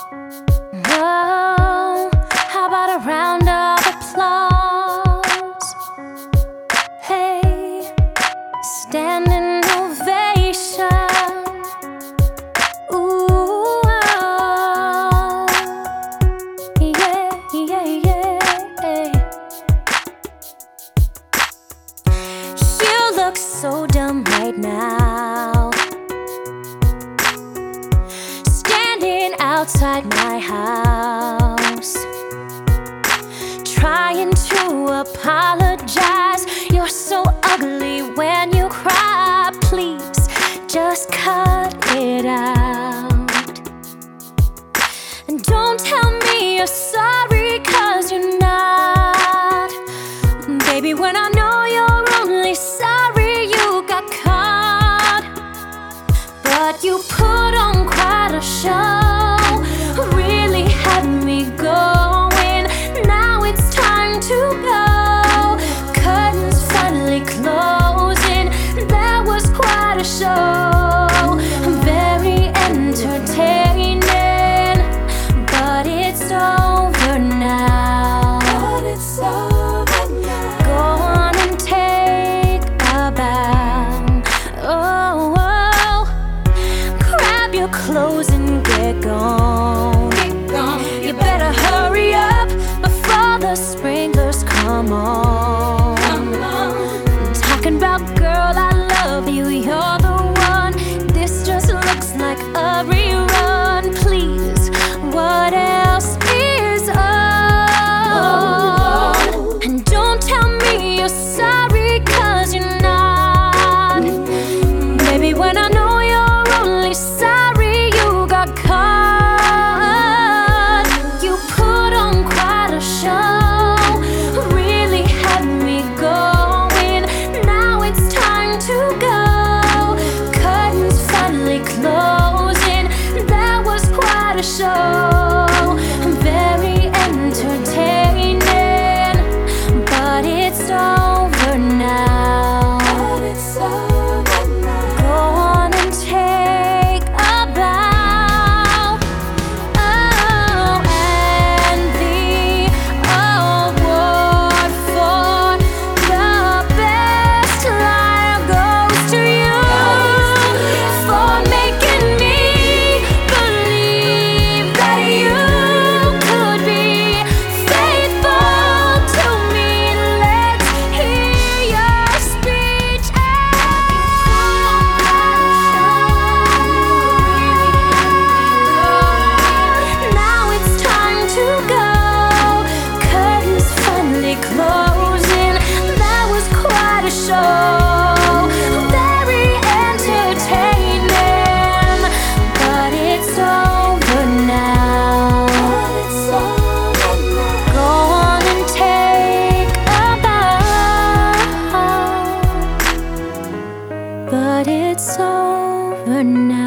Oh, how about a round of applause? Hey, standing ovation. Ooh, oh, yeah, yeah, yeah. You look so dumb right now, standing outside my house, trying to apologize. You're so ugly when you cry. Please just cut it out. And don't tell me you're sorry, 'cause you're not. Baby, when I know you're only sorry you got caught. But you put on quite a show, really had me going. Now it's time to go. Curtains finally closing. That was quite a show, very entertaining. But it's over now. Go on and take a bow. Oh, grab your clothes and get gone. You better hurry up before the sprinklers come on. Talking about, girl, I love you, you're the one. This just looks like a rerun. Please, what else is on? And don't tell me you're sorry, 'cause you're not. Baby, when I know you're only sorry you got caught. You put on quite a show, really had me going. Now it's time to go. Curtains finally closing. That was quite a show, very entertaining. But it's over now. Go on and take a bow. Oh, and the award for the best liar goes to you, for making me believe that you could be faithful to me. Let's hear your speech. Now it's time to go. Curtains finally closing. That was quite a show, very entertaining. But it's over now. Go on and take a bow. But it's over now.